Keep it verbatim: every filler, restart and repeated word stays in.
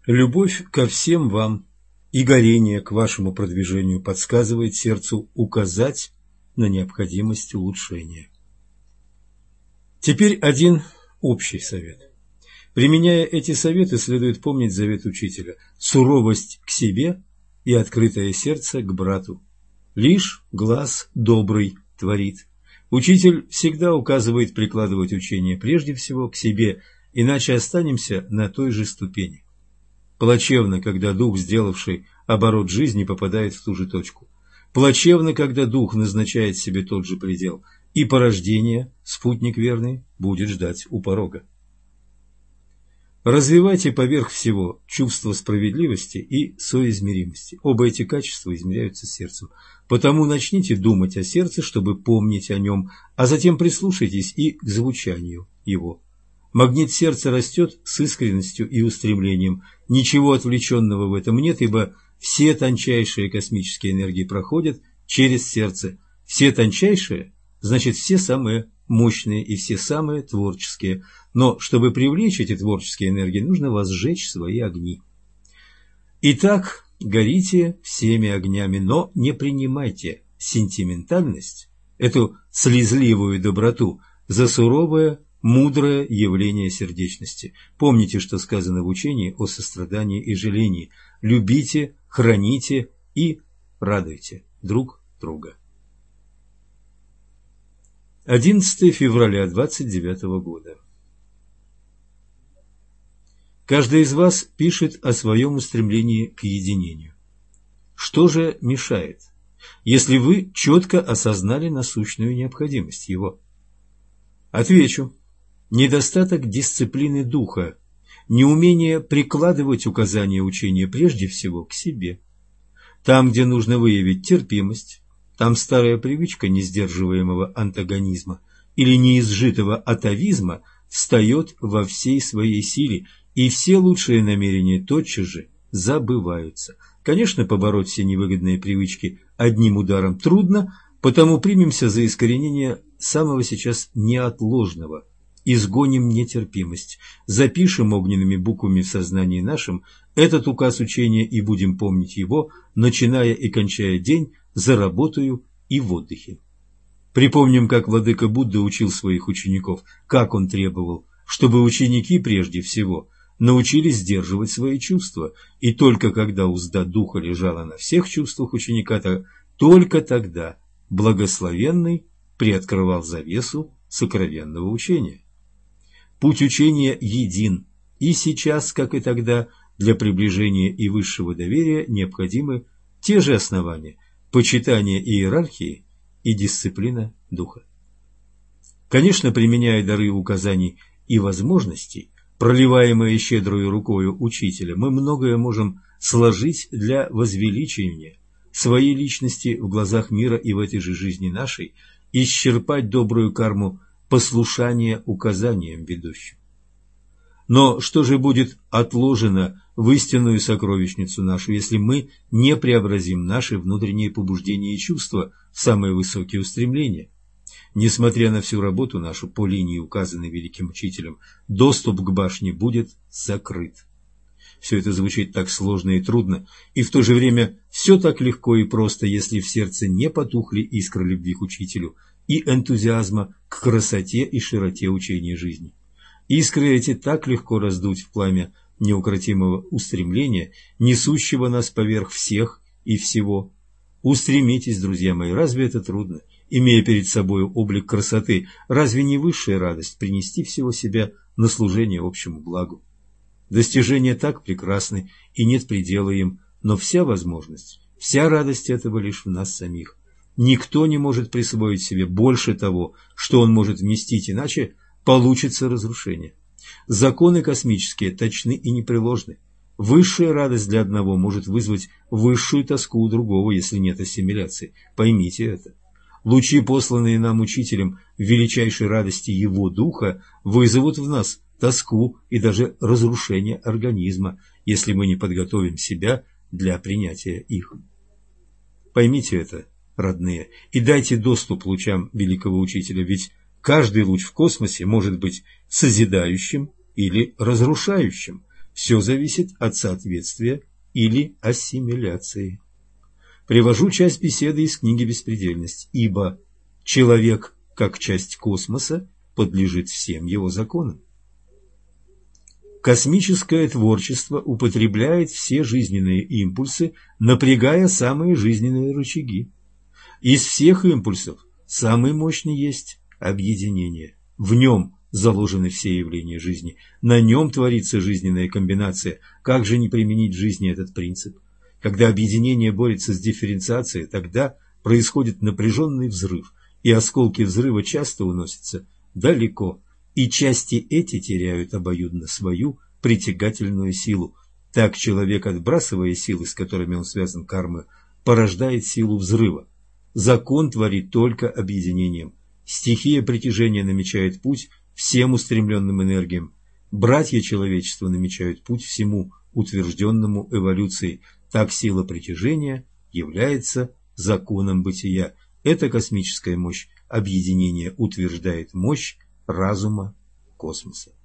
Любовь ко всем вам и горение к вашему продвижению подсказывает сердцу указать на необходимость улучшения. Теперь один общий совет. Применяя эти советы, следует помнить завет учителя: суровость к себе и открытое сердце к брату. Лишь глаз добрый творит. Учитель всегда указывает прикладывать учение прежде всего к себе, иначе останемся на той же ступени. Плачевно, когда дух, сделавший оборот жизни, попадает в ту же точку. Плачевно, когда дух назначает себе тот же предел, и порождение, спутник верный, будет ждать у порога. Развивайте поверх всего чувство справедливости и соизмеримости. Оба эти качества измеряются сердцем. Потому начните думать о сердце, чтобы помнить о нем, а затем прислушайтесь и к звучанию его. Магнит сердца растет с искренностью и устремлением. Ничего отвлеченного в этом нет, ибо все тончайшие космические энергии проходят через сердце. Все тончайшие, значит, все самые мощные и все самые творческие. Но чтобы привлечь эти творческие энергии, нужно возжечь свои огни. Итак, горите всеми огнями, но не принимайте сентиментальность, эту слезливую доброту, за суровое, мудрое явление сердечности. Помните, что сказано в учении о сострадании и жалении. Любите, храните и радуйте друг друга. одиннадцатое февраля двадцать девятого года. Каждый из вас пишет о своем устремлении к единению. Что же мешает, если вы четко осознали насущную необходимость его? Отвечу: недостаток дисциплины духа, неумение прикладывать указания учения прежде всего к себе. Там, где нужно выявить терпимость, там старая привычка несдерживаемого антагонизма или неизжитого атавизма встает во всей своей силе, и все лучшие намерения тотчас же забываются. Конечно, побороть все невыгодные привычки одним ударом трудно, потому примемся за искоренение самого сейчас неотложного. Изгоним нетерпимость, запишем огненными буквами в сознании нашем этот указ учения и будем помнить его, начиная и кончая день за работою и в отдыхе. Припомним, как владыка Будда учил своих учеников, как он требовал, чтобы ученики прежде всего научились сдерживать свои чувства, и только когда узда духа лежала на всех чувствах ученика, то только тогда благословенный приоткрывал завесу сокровенного учения. Путь учения един, и сейчас, как и тогда, для приближения и высшего доверия необходимы те же основания – почитание иерархии и дисциплина духа. Конечно, применяя дары указаний и возможностей, проливаемые щедрою рукою учителя, мы многое можем сложить для возвеличивания своей личности в глазах мира и в этой же жизни нашей, исчерпать добрую карму послушания указаниям ведущим. Но что же будет отложено в истинную сокровищницу нашу, если мы не преобразим наши внутренние побуждения и чувства в самые высокие устремления? Несмотря на всю работу нашу по линии, указанной великим учителем, доступ к башне будет закрыт. Все это звучит так сложно и трудно, и в то же время все так легко и просто, если в сердце не потухли искры любви к учителю и энтузиазма к красоте и широте учения жизни. Искры эти так легко раздуть в пламя неукротимого устремления, несущего нас поверх всех и всего. Устремитесь, друзья мои, разве это трудно? Имея перед собой облик красоты, разве не высшая радость принести всего себя на служение общему благу? Достижения так прекрасны, и нет предела им, но вся возможность, вся радость этого лишь в нас самих. Никто не может присвоить себе больше того, что он может вместить, иначе получится разрушение. Законы космические точны и непреложны. Высшая радость для одного может вызвать высшую тоску у другого, если нет ассимиляции. Поймите это. Лучи, посланные нам учителем в величайшей радости его духа, вызовут в нас тоску и даже разрушение организма, если мы не подготовим себя для принятия их. Поймите это, родные, и дайте доступ лучам великого учителя, ведь каждый луч в космосе может быть созидающим или разрушающим. Все зависит от соответствия или ассимиляции. Привожу часть беседы из книги «Беспредельность», ибо человек, как часть космоса, подлежит всем его законам. Космическое творчество употребляет все жизненные импульсы, напрягая самые жизненные рычаги. Из всех импульсов самый мощный есть объединение. В нем заложены все явления жизни, на нем творится жизненная комбинация. Как же не применить в жизни этот принцип? Когда объединение борется с дифференциацией, тогда происходит напряженный взрыв, и осколки взрыва часто уносятся далеко, и части эти теряют обоюдно свою притягательную силу. Так человек, отбрасывая силы, с которыми он связан кармой, порождает силу взрыва. Закон творит только объединением. Стихия притяжения намечает путь всем устремленным энергиям. Братья человечества намечают путь всему утвержденному эволюцией. Так сила притяжения является законом бытия. Эта космическая мощь объединения утверждает мощь разума космоса.